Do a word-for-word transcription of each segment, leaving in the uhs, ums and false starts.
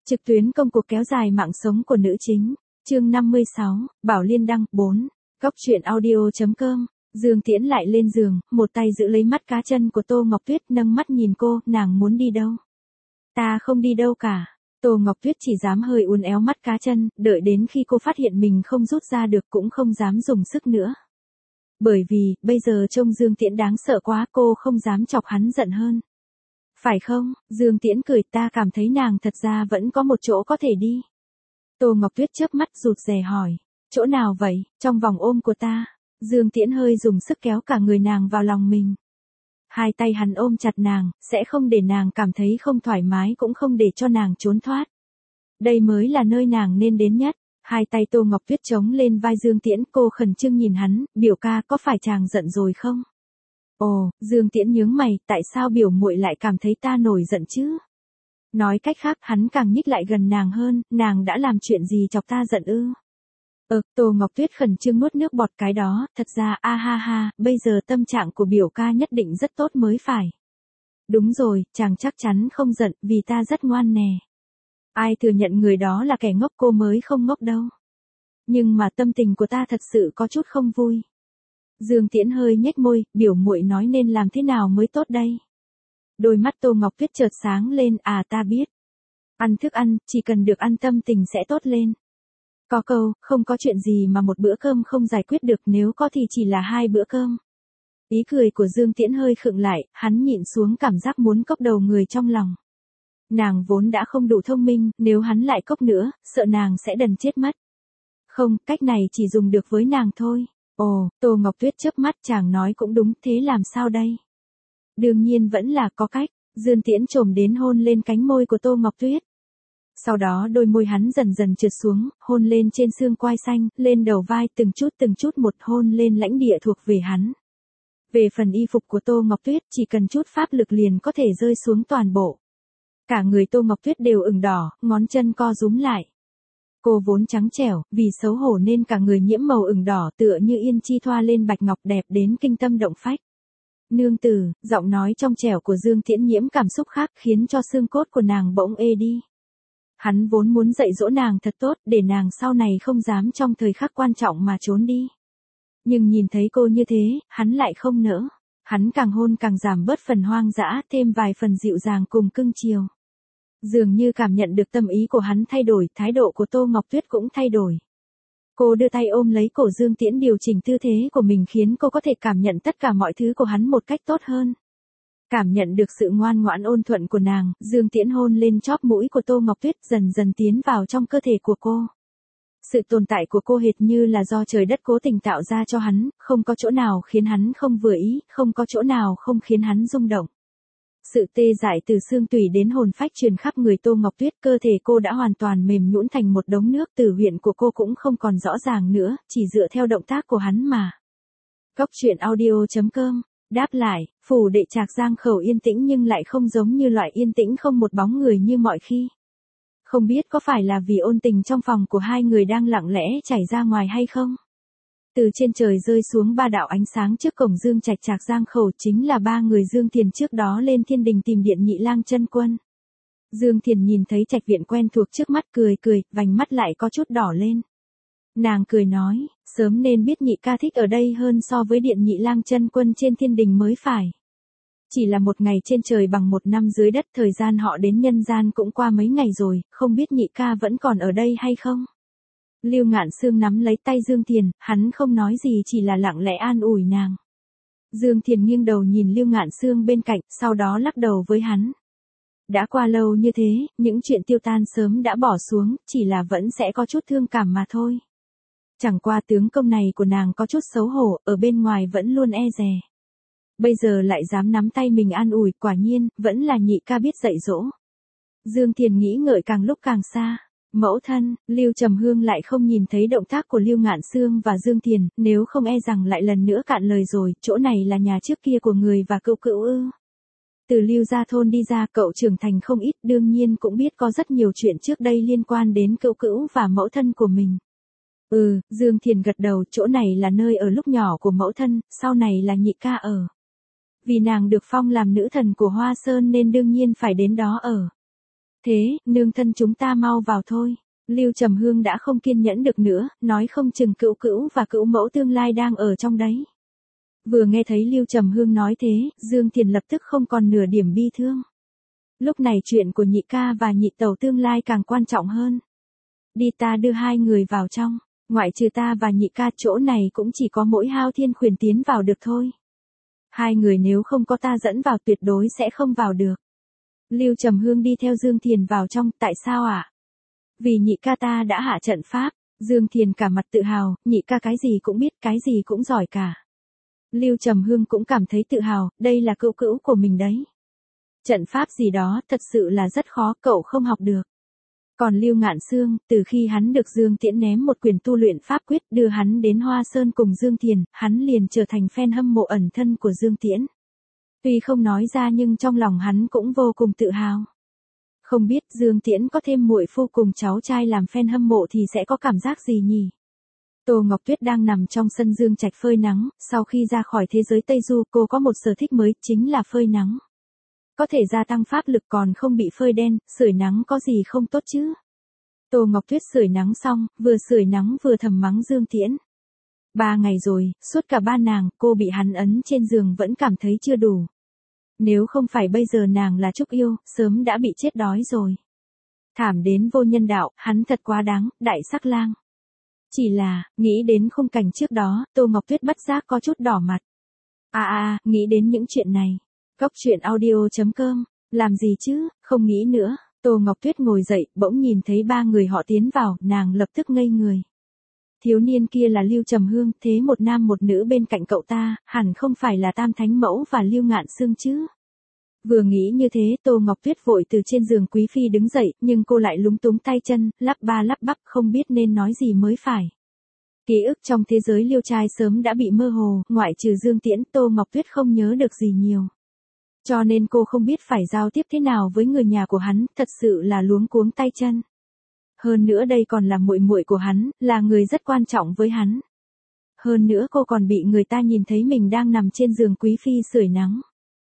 Trực tuyến công cuộc kéo dài mạng sống của nữ chính. Chương năm mươi sáu, Bảo Liên đăng, bốn. Góc truyện audio.com. Dương Tiễn lại lên giường, một tay giữ lấy mắt cá chân của Tô Ngọc Tuyết, nâng mắt nhìn cô, nàng muốn đi đâu? Ta không đi đâu cả. Tô Ngọc Tuyết chỉ dám hơi uốn éo mắt cá chân, đợi đến khi cô phát hiện mình không rút ra được cũng không dám dùng sức nữa. Bởi vì, bây giờ trông Dương Tiễn đáng sợ quá, cô không dám chọc hắn giận hơn. Phải không? Dương Tiễn cười, ta cảm thấy nàng thật ra vẫn có một chỗ có thể đi. Tô Ngọc Tuyết chớp mắt rụt rè hỏi. Chỗ nào vậy? Trong vòng ôm của ta. Dương Tiễn hơi dùng sức kéo cả người nàng vào lòng mình. Hai tay hắn ôm chặt nàng, sẽ không để nàng cảm thấy không thoải mái cũng không để cho nàng trốn thoát. Đây mới là nơi nàng nên đến nhất. Hai tay Tô Ngọc Tuyết chống lên vai Dương Tiễn, cô khẩn trương nhìn hắn, biểu ca có phải chàng giận rồi không? Ồ, Dương Tiễn nhướng mày, tại sao biểu muội lại cảm thấy ta nổi giận chứ? Nói cách khác, hắn càng nhích lại gần nàng hơn, nàng đã làm chuyện gì chọc ta giận ư? Ờ, Tô Ngọc Tuyết khẩn trương nuốt nước bọt cái đó, thật ra a ha ha, bây giờ tâm trạng của biểu ca nhất định rất tốt mới phải. Đúng rồi, chàng chắc chắn không giận, vì ta rất ngoan nè. Ai thừa nhận người đó là kẻ ngốc, cô mới không ngốc đâu. Nhưng mà tâm tình của ta thật sự có chút không vui. Dương Tiễn hơi nhếch môi, biểu muội nói nên làm thế nào mới tốt đây? Đôi mắt Tô Ngọc Tuyết chợt sáng lên, à ta biết. Ăn thức ăn, chỉ cần được ăn tâm tình sẽ tốt lên. Có câu, không có chuyện gì mà một bữa cơm không giải quyết được, nếu có thì chỉ là hai bữa cơm. Ý cười của Dương Tiễn hơi khựng lại, hắn nhịn xuống cảm giác muốn cốc đầu người trong lòng. Nàng vốn đã không đủ thông minh, nếu hắn lại cốc nữa, sợ nàng sẽ đần chết mất. Không, cách này chỉ dùng được với nàng thôi. Ồ, Tô Ngọc Tuyết chớp mắt, chàng nói cũng đúng, thế làm sao đây? Đương nhiên vẫn là có cách. Dương Tiễn chồm đến hôn lên cánh môi của Tô Ngọc Tuyết. Sau đó đôi môi hắn dần dần trượt xuống, hôn lên trên xương quai xanh, lên đầu vai, từng chút từng chút một hôn lên lãnh địa thuộc về hắn. Về phần y phục của Tô Ngọc Tuyết, chỉ cần chút pháp lực liền có thể rơi xuống toàn bộ. Cả người Tô Ngọc Tuyết đều ửng đỏ, ngón chân co rúm lại. Cô vốn trắng trẻo, vì xấu hổ nên cả người nhiễm màu ửng đỏ, tựa như yên chi thoa lên bạch ngọc, đẹp đến kinh tâm động phách. Nương tử, giọng nói trong trẻo của Dương Tiễn nhiễm cảm xúc khác, khiến cho xương cốt của nàng bỗng ê đi. Hắn vốn muốn dạy dỗ nàng thật tốt, để nàng sau này không dám trong thời khắc quan trọng mà trốn đi. Nhưng nhìn thấy cô như thế, hắn lại không nỡ. Hắn càng hôn càng giảm bớt phần hoang dã, thêm vài phần dịu dàng cùng cưng chiều. Dường như cảm nhận được tâm ý của hắn thay đổi, thái độ của Tô Ngọc Tuyết cũng thay đổi. Cô đưa tay ôm lấy cổ Dương Tiễn, điều chỉnh tư thế của mình khiến cô có thể cảm nhận tất cả mọi thứ của hắn một cách tốt hơn. Cảm nhận được sự ngoan ngoãn ôn thuận của nàng, Dương Tiễn hôn lên chóp mũi của Tô Ngọc Tuyết, dần dần tiến vào trong cơ thể của cô. Sự tồn tại của cô hệt như là do trời đất cố tình tạo ra cho hắn, không có chỗ nào khiến hắn không vừa ý, không có chỗ nào không khiến hắn rung động. Sự tê dại từ xương tủy đến hồn phách truyền khắp người Tô Ngọc Tuyết, cơ thể cô đã hoàn toàn mềm nhũn thành một đống nước, tử huyệt của cô cũng không còn rõ ràng nữa, chỉ dựa theo động tác của hắn mà. Góc truyện audio.com. Đáp lại, phủ đệ Trạc Giang Khẩu yên tĩnh nhưng lại không giống như loại yên tĩnh không một bóng người như mọi khi. Không biết có phải là vì ôn tình trong phòng của hai người đang lặng lẽ chảy ra ngoài hay không? Từ trên trời rơi xuống ba đạo ánh sáng trước cổng Dương Trạch Trạc Giang Khẩu, chính là ba người Dương Thiền trước đó lên thiên đình tìm Điện Nhị Lang chân quân. Dương Thiền nhìn thấy trạch viện quen thuộc trước mắt, cười cười, vành mắt lại có chút đỏ lên. Nàng cười nói, sớm nên biết nhị ca thích ở đây hơn so với Điện Nhị Lang chân quân trên thiên đình mới phải. Chỉ là một ngày trên trời bằng một năm dưới đất, thời gian họ đến nhân gian cũng qua mấy ngày rồi, không biết nhị ca vẫn còn ở đây hay không? Lưu Ngạn Sương nắm lấy tay Dương Thiền, hắn không nói gì, chỉ là lặng lẽ an ủi nàng. Dương Thiền nghiêng đầu nhìn Lưu Ngạn Sương bên cạnh, sau đó lắc đầu với hắn. Đã qua lâu như thế, những chuyện tiêu tan sớm đã bỏ xuống, chỉ là vẫn sẽ có chút thương cảm mà thôi. Chẳng qua tướng công này của nàng có chút xấu hổ, ở bên ngoài vẫn luôn e dè. Bây giờ lại dám nắm tay mình an ủi, quả nhiên, vẫn là nhị ca biết dạy dỗ. Dương Thiền nghĩ ngợi càng lúc càng xa. Mẫu thân, Lưu Trầm Hương lại không nhìn thấy động tác của Lưu Ngạn Sương và Dương Thiền, nếu không e rằng lại lần nữa cạn lời rồi, chỗ này là nhà trước kia của người và cậu cữu ư. Từ Lưu gia thôn đi ra, cậu trưởng thành không ít, đương nhiên cũng biết có rất nhiều chuyện trước đây liên quan đến cậu cữu và mẫu thân của mình. Ừ, Dương Thiền gật đầu, chỗ này là nơi ở lúc nhỏ của mẫu thân, sau này là nhị ca ở. Vì nàng được phong làm nữ thần của Hoa Sơn nên đương nhiên phải đến đó ở. Thế, nương thân chúng ta mau vào thôi. Lưu Trầm Hương đã không kiên nhẫn được nữa, nói không chừng cữu cữu và cữu mẫu tương lai đang ở trong đấy. Vừa nghe thấy Lưu Trầm Hương nói thế, Dương Thiền lập tức không còn nửa điểm bi thương. Lúc này chuyện của nhị ca và nhị tẩu tương lai càng quan trọng hơn. Đi, ta đưa hai người vào trong, ngoại trừ ta và nhị ca chỗ này cũng chỉ có mỗi Hao Thiên Khuyển tiến vào được thôi. Hai người nếu không có ta dẫn vào tuyệt đối sẽ không vào được. Lưu Trầm Hương đi theo Dương Thiền vào trong, tại sao ạ? À? Vì nhị ca ta đã hạ trận pháp. Dương Thiền cả mặt tự hào, nhị ca cái gì cũng biết, cái gì cũng giỏi cả. Lưu Trầm Hương cũng cảm thấy tự hào, đây là cữu cữu của mình đấy. Trận pháp gì đó, thật sự là rất khó, cậu không học được. Còn Lưu Ngạn Sương, từ khi hắn được Dương Tiễn ném một quyền tu luyện pháp quyết đưa hắn đến Hoa Sơn cùng Dương Thiền, hắn liền trở thành fan hâm mộ ẩn thân của Dương Tiễn. Tuy không nói ra nhưng trong lòng hắn cũng vô cùng tự hào. Không biết Dương Tiễn có thêm muội phu cùng cháu trai làm fan hâm mộ thì sẽ có cảm giác gì nhỉ? Tô Ngọc Tuyết đang nằm trong sân dương trạch phơi nắng, sau khi ra khỏi thế giới Tây Du cô có một sở thích mới, chính là phơi nắng. Có thể gia tăng pháp lực còn không bị phơi đen, sưởi nắng có gì không tốt chứ? Tô Ngọc Tuyết sưởi nắng xong, vừa sưởi nắng vừa thầm mắng Dương Tiễn. Ba ngày rồi, suốt cả ba nàng, cô bị hắn ấn trên giường vẫn cảm thấy chưa đủ. Nếu không phải bây giờ nàng là Trúc Yêu, sớm đã bị chết đói rồi. Thảm đến vô nhân đạo, hắn thật quá đáng, đại sắc lang. Chỉ là, nghĩ đến khung cảnh trước đó, Tô Ngọc Tuyết bất giác có chút đỏ mặt. À à, nghĩ đến những chuyện này. Góc truyện audio chấm com, làm gì chứ, không nghĩ nữa. Tô Ngọc Tuyết ngồi dậy, bỗng nhìn thấy ba người họ tiến vào, nàng lập tức ngây người. Thiếu niên kia là Lưu Trầm Hương, thế một nam một nữ bên cạnh cậu ta, hẳn không phải là Tam Thánh Mẫu và Lưu Ngạn Sương chứ. Vừa nghĩ như thế, Tô Ngọc Tuyết vội từ trên giường quý phi đứng dậy, nhưng cô lại lúng túng tay chân, lắp ba lắp bắp không biết nên nói gì mới phải. Ký ức trong thế giới Liêu trai sớm đã bị mơ hồ, ngoại trừ Dương Tiễn, Tô Ngọc Tuyết không nhớ được gì nhiều. Cho nên cô không biết phải giao tiếp thế nào với người nhà của hắn, thật sự là luống cuống tay chân. Hơn nữa đây còn là muội muội của hắn, là người rất quan trọng với hắn. Hơn nữa cô còn bị người ta nhìn thấy mình đang nằm trên giường quý phi sưởi nắng.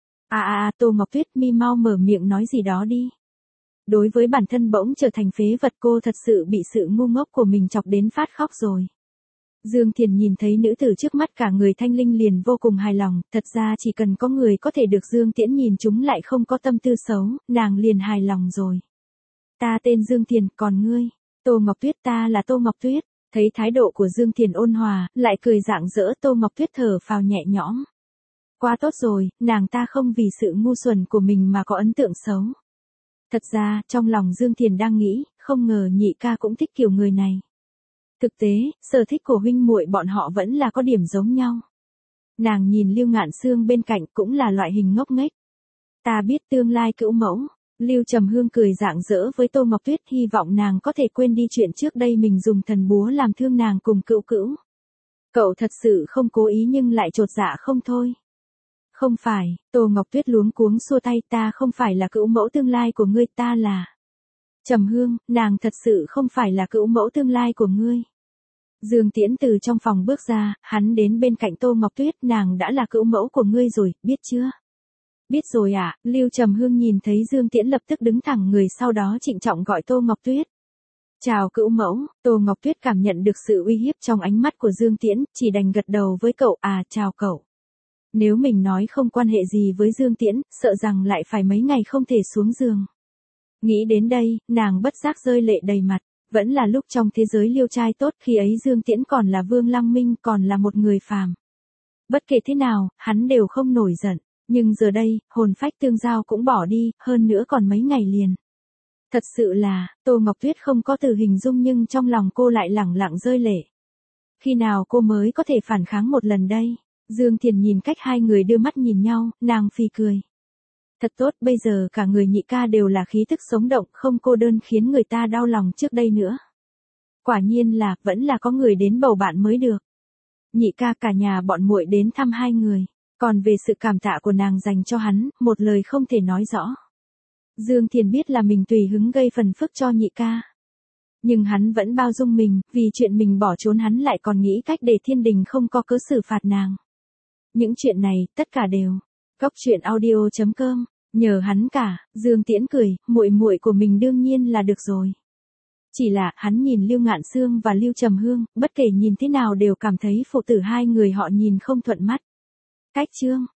À à à, Tô Ngọc Tuyết mi mau mở miệng nói gì đó đi. Đối với bản thân bỗng trở thành phế vật cô thật sự bị sự ngu ngốc của mình chọc đến phát khóc rồi. Dương Thiền nhìn thấy nữ tử trước mắt cả người thanh linh liền vô cùng hài lòng, thật ra chỉ cần có người có thể được Dương Tiễn nhìn chúng lại không có tâm tư xấu, nàng liền hài lòng rồi. Ta tên Dương Thiền, còn ngươi? Tô Ngọc Tuyết, ta là Tô Ngọc Tuyết. Thấy thái độ của Dương Thiền ôn hòa, lại cười rạng rỡ, Tô Ngọc Tuyết thở phào nhẹ nhõm. Quá tốt rồi, nàng ta không vì sự ngu xuẩn của mình mà có ấn tượng xấu. Thật ra, trong lòng Dương Thiền đang nghĩ, không ngờ nhị ca cũng thích kiểu người này. Thực tế, sở thích của huynh muội bọn họ vẫn là có điểm giống nhau. Nàng nhìn Lưu Ngạn Sương bên cạnh cũng là loại hình ngốc nghếch. Ta biết tương lai cữu mẫu. Lưu Trầm Hương cười rạng rỡ với Tô Ngọc Tuyết, hy vọng nàng có thể quên đi chuyện trước đây mình dùng thần búa làm thương nàng cùng cữu cữu. Cậu thật sự không cố ý nhưng lại chột dạ không thôi. Không phải, Tô Ngọc Tuyết luống cuống xua tay, ta không phải là cữu mẫu tương lai của ngươi, ta là Trầm Hương, nàng thật sự không phải là cữu mẫu tương lai của ngươi. Dương Tiễn từ trong phòng bước ra, hắn đến bên cạnh Tô Ngọc Tuyết, nàng đã là cữu mẫu của ngươi rồi, biết chưa? Biết rồi ạ, à? Lưu Trầm Hương nhìn thấy Dương Tiễn lập tức đứng thẳng người, sau đó trịnh trọng gọi Tô Ngọc Tuyết. Chào cữu mẫu. Tô Ngọc Tuyết cảm nhận được sự uy hiếp trong ánh mắt của Dương Tiễn, chỉ đành gật đầu với cậu, à chào cậu. Nếu mình nói không quan hệ gì với Dương Tiễn, sợ rằng lại phải mấy ngày không thể xuống giường. Nghĩ đến đây, nàng bất giác rơi lệ đầy mặt, vẫn là lúc trong thế giới liêu trai tốt, khi ấy Dương Tiễn còn là Vương Lăng Minh, còn là một người phàm. Bất kể thế nào, hắn đều không nổi giận, nhưng giờ đây, hồn phách tương giao cũng bỏ đi, hơn nữa còn mấy ngày liền. Thật sự là, Tô Ngọc Tuyết không có từ hình dung nhưng trong lòng cô lại lẳng lặng rơi lệ. Khi nào cô mới có thể phản kháng một lần đây? Dương Thiền nhìn cách hai người đưa mắt nhìn nhau, nàng phì cười. Thật tốt, bây giờ cả người nhị ca đều là khí thức sống động, không cô đơn khiến người ta đau lòng trước đây nữa. Quả nhiên là, vẫn là có người đến bầu bạn mới được. Nhị ca cả nhà bọn muội đến thăm hai người, còn về sự cảm tạ của nàng dành cho hắn, một lời không thể nói rõ. Dương Thiền biết là mình tùy hứng gây phần phức cho nhị ca. Nhưng hắn vẫn bao dung mình, vì chuyện mình bỏ trốn hắn lại còn nghĩ cách để thiên đình không có cớ xử phạt nàng. Những chuyện này, tất cả đều. Góc truyện audio chấm com Nhờ hắn cả, Dương Tiễn cười, muội muội của mình đương nhiên là được rồi. Chỉ là, hắn nhìn Lưu Ngạn Sương và Lưu Trầm Hương, bất kể nhìn thế nào đều cảm thấy phụ tử hai người họ nhìn không thuận mắt. Cách chương